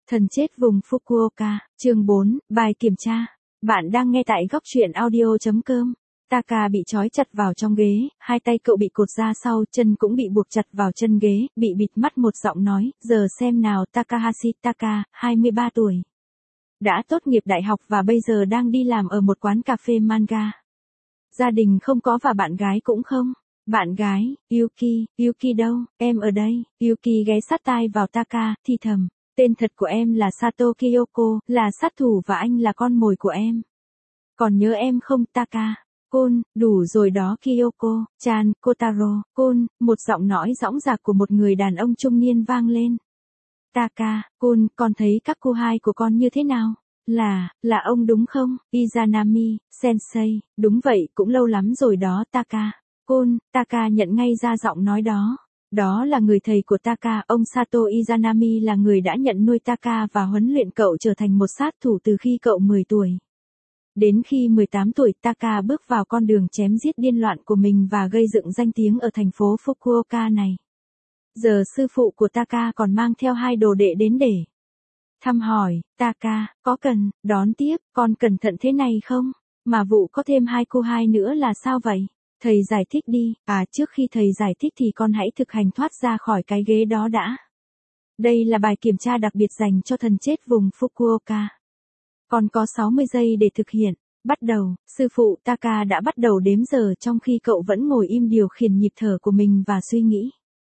Thần chết vùng Fukuoka, chương 4, bài kiểm tra. Bạn đang nghe tại góc truyện audio.com. Taka bị trói chặt vào trong ghế, hai tay cậu bị cột ra sau, chân cũng bị buộc chặt vào chân ghế, bị bịt mắt. Một giọng nói, giờ xem nào. Takahashi Taka, 23 tuổi. Đã tốt nghiệp đại học và bây giờ đang đi làm ở một quán cà phê manga. Gia đình không có và bạn gái cũng không. Bạn gái, Yuki đâu, em ở đây. Yuki ghé sát tai vào Taka, thì thầm. Tên thật của em là Sato Kyoko, là sát thủ và anh là con mồi của em. Còn nhớ em không Taka? Côn, đủ rồi đó Kyoko, chan, Kotaro, côn, một giọng nói dõng dạc của một người đàn ông trung niên vang lên. Taka, côn, con thấy các cô hai của con như thế nào? Là ông đúng không? Izanami, sensei, đúng vậy, cũng lâu lắm rồi đó Taka. Côn, Taka nhận ngay ra giọng nói đó. Đó là người thầy của Taka, ông Sato Izanami là người đã nhận nuôi Taka và huấn luyện cậu trở thành một sát thủ từ khi cậu 10 tuổi. Đến khi 18 tuổi Taka bước vào con đường chém giết điên loạn của mình và gây dựng danh tiếng ở thành phố Fukuoka này. Giờ sư phụ của Taka còn mang theo hai đồ đệ đến để thăm hỏi. Taka, có cần đón tiếp, con cẩn thận thế này không? Mà vụ có thêm hai cô hai nữa là sao vậy? Thầy giải thích đi, trước khi thầy giải thích thì con hãy thực hành thoát ra khỏi cái ghế đó đã. Đây là bài kiểm tra đặc biệt dành cho thần chết vùng Fukuoka. Còn có 60 giây để thực hiện. Bắt đầu, sư phụ Taka đã bắt đầu đếm giờ trong khi cậu vẫn ngồi im điều khiển nhịp thở của mình và suy nghĩ.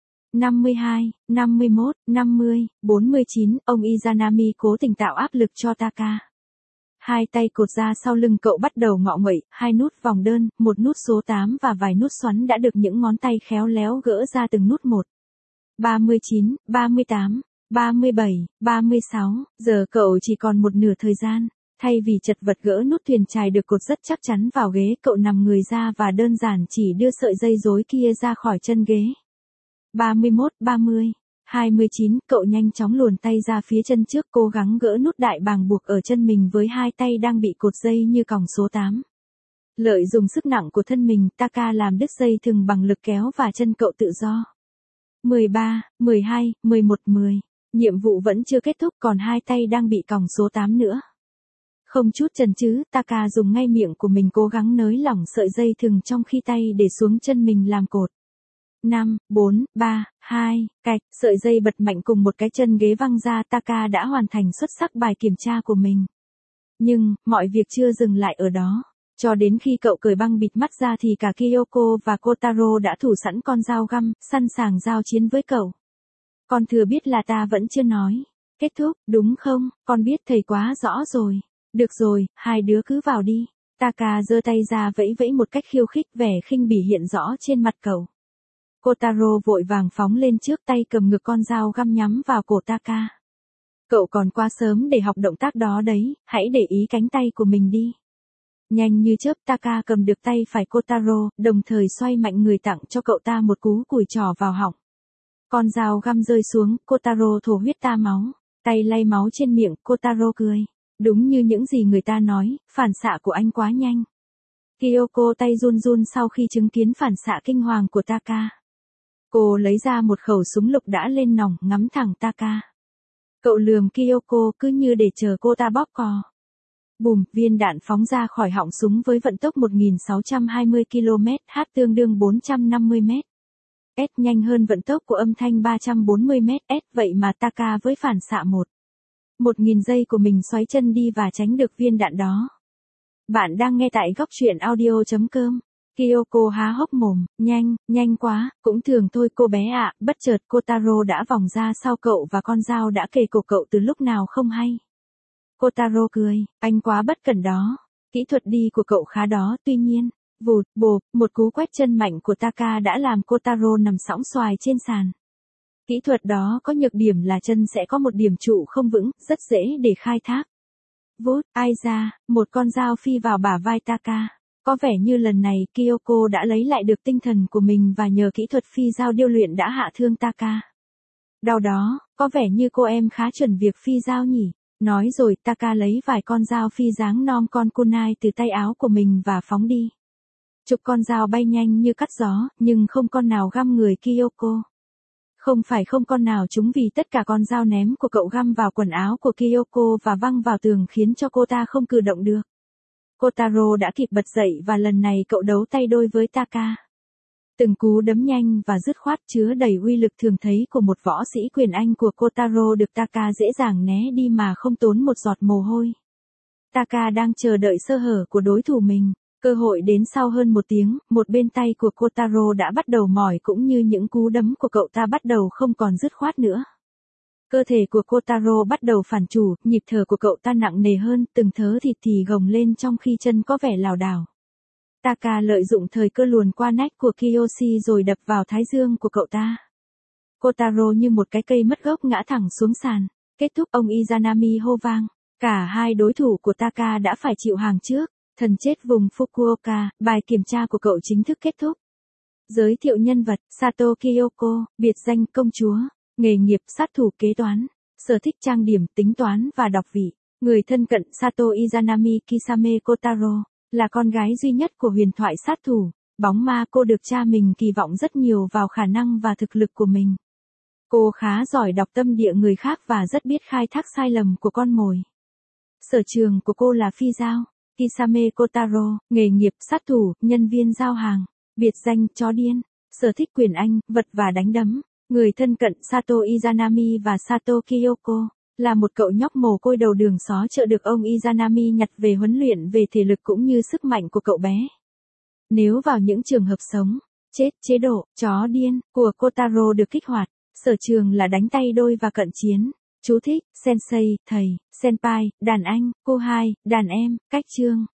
52, 51, 50, 49, ông Izanami cố tình tạo áp lực cho Taka. Hai tay cột ra sau lưng cậu bắt đầu ngọ nguậy, hai nút vòng đơn, một nút số 8 và vài nút xoắn đã được những ngón tay khéo léo gỡ ra từng nút một. 39, 38, 37, 36, giờ cậu chỉ còn một nửa thời gian. Thay vì chật vật gỡ nút thuyền chài được cột rất chắc chắn vào ghế, cậu nằm người ra và đơn giản chỉ đưa sợi dây rối kia ra khỏi chân ghế. 31, 30. 29, cậu nhanh chóng luồn tay ra phía chân trước cố gắng gỡ nút đại bàng buộc ở chân mình với hai tay đang bị cột dây như còng số 8. Lợi dụng sức nặng của thân mình, Taka làm đứt dây thừng bằng lực kéo và chân cậu tự do. 13, 12, 11, 10. Nhiệm vụ vẫn chưa kết thúc còn hai tay đang bị còng số 8 nữa. Không chút chần chừ, Taka dùng ngay miệng của mình cố gắng nới lỏng sợi dây thừng trong khi tay để xuống chân mình làm cột. 5, 4, 3, 2, cạch, sợi dây bật mạnh cùng một cái chân ghế văng ra. Taka đã hoàn thành xuất sắc bài kiểm tra của mình. Nhưng, mọi việc chưa dừng lại ở đó. Cho đến khi cậu cởi băng bịt mắt ra thì cả Kyoko và Kotaro đã thủ sẵn con dao găm, sẵn sàng giao chiến với cậu. Con thừa biết là ta vẫn chưa nói. Kết thúc, đúng không? Con biết thầy quá rõ rồi. Được rồi, hai đứa cứ vào đi. Taka giơ tay ra vẫy vẫy một cách khiêu khích, vẻ khinh bỉ hiện rõ trên mặt cậu. Kotaro vội vàng phóng lên trước, tay cầm ngược con dao găm nhắm vào cổ Taka. Cậu còn quá sớm để học động tác đó đấy, hãy để ý cánh tay của mình đi. Nhanh như chớp Taka cầm được tay phải Kotaro, đồng thời xoay mạnh người tặng cho cậu ta một cú cùi trỏ vào họng. Con dao găm rơi xuống, Kotaro thổ huyết ta máu, tay lay máu trên miệng, Kotaro cười. Đúng như những gì người ta nói, phản xạ của anh quá nhanh. Kyoko tay run run sau khi chứng kiến phản xạ kinh hoàng của Taka. Cô lấy ra một khẩu súng lục đã lên nòng, ngắm thẳng Taka. Cậu lườm Kyoko cứ như để chờ cô ta bóp cò. Bùm, viên đạn phóng ra khỏi họng súng với vận tốc 1620 km/h tương đương 450 m. S nhanh hơn vận tốc của âm thanh 340 m/s, vậy mà Taka với phản xạ 1000 giây của mình xoáy chân đi và tránh được viên đạn đó. Bạn đang nghe tại góc truyện audio.com. Kyoko há hốc mồm, nhanh quá, cũng thường thôi cô bé ạ. Bất chợt Kotaro đã vòng ra sau cậu và con dao đã kề cổ cậu từ lúc nào không hay. Kotaro cười, anh quá bất cẩn đó. Kỹ thuật đi của cậu khá đó, tuy nhiên, vụt, bộp, một cú quét chân mạnh của Taka đã làm Kotaro nằm sõng xoài trên sàn. Kỹ thuật đó có nhược điểm là chân sẽ có một điểm trụ không vững, rất dễ để khai thác. Vút, ai ra, một con dao phi vào bả vai Taka. Có vẻ như lần này Kyoko đã lấy lại được tinh thần của mình và nhờ kỹ thuật phi dao điêu luyện đã hạ thương Taka. Đau đó, có vẻ như cô em khá chuẩn việc phi dao nhỉ. Nói rồi Taka lấy vài con dao phi dáng nom con kunai từ tay áo của mình và phóng đi. Chục con dao bay nhanh như cắt gió, nhưng không con nào găm người Kyoko. Không phải không con nào trúng vì tất cả con dao ném của cậu găm vào quần áo của Kyoko và văng vào tường khiến cho cô ta không cử động được. Kotaro đã kịp bật dậy và lần này cậu đấu tay đôi với Taka. Từng cú đấm nhanh và dứt khoát chứa đầy uy lực thường thấy của một võ sĩ quyền Anh của Kotaro được Taka dễ dàng né đi mà không tốn một giọt mồ hôi. Taka đang chờ đợi sơ hở của đối thủ mình. Cơ hội đến sau hơn một tiếng, một bên tay của Kotaro đã bắt đầu mỏi cũng như những cú đấm của cậu ta bắt đầu không còn dứt khoát nữa. Cơ thể của Kotaro bắt đầu phản chủ, nhịp thở của cậu ta nặng nề hơn, từng thớ thịt thì gồng lên trong khi chân có vẻ lảo đảo. Taka lợi dụng thời cơ luồn qua nách của Kiyoshi rồi đập vào thái dương của cậu ta. Kotaro như một cái cây mất gốc ngã thẳng xuống sàn. Kết thúc, ông Izanami hô vang. Cả hai đối thủ của Taka đã phải chịu hàng trước. Thần chết vùng Fukuoka, bài kiểm tra của cậu chính thức kết thúc. Giới thiệu nhân vật, Sato Kyoko, biệt danh công chúa, nghề nghiệp sát thủ kế toán, sở thích trang điểm, tính toán và đọc vị. Người thân cận Sato Izanami Kisame Kotaro, là con gái duy nhất của huyền thoại sát thủ, bóng ma. Cô được cha mình kỳ vọng rất nhiều vào khả năng và thực lực của mình. Cô khá giỏi đọc tâm địa người khác và rất biết khai thác sai lầm của con mồi. Sở trường của cô là phi dao. Kisame Kotaro, nghề nghiệp sát thủ, nhân viên giao hàng, biệt danh chó điên, sở thích quyền Anh, vật và đánh đấm. Người thân cận Sato Izanami và Sato Kyoko, là một cậu nhóc mồ côi đầu đường xó chợ được ông Izanami nhặt về huấn luyện về thể lực cũng như sức mạnh của cậu bé. Nếu vào những trường hợp sống, chết, chế độ chó điên của Kotaro được kích hoạt, sở trường là đánh tay đôi và cận chiến. Chú thích, sensei, thầy, senpai, đàn anh, cô hai, đàn em, cách chương.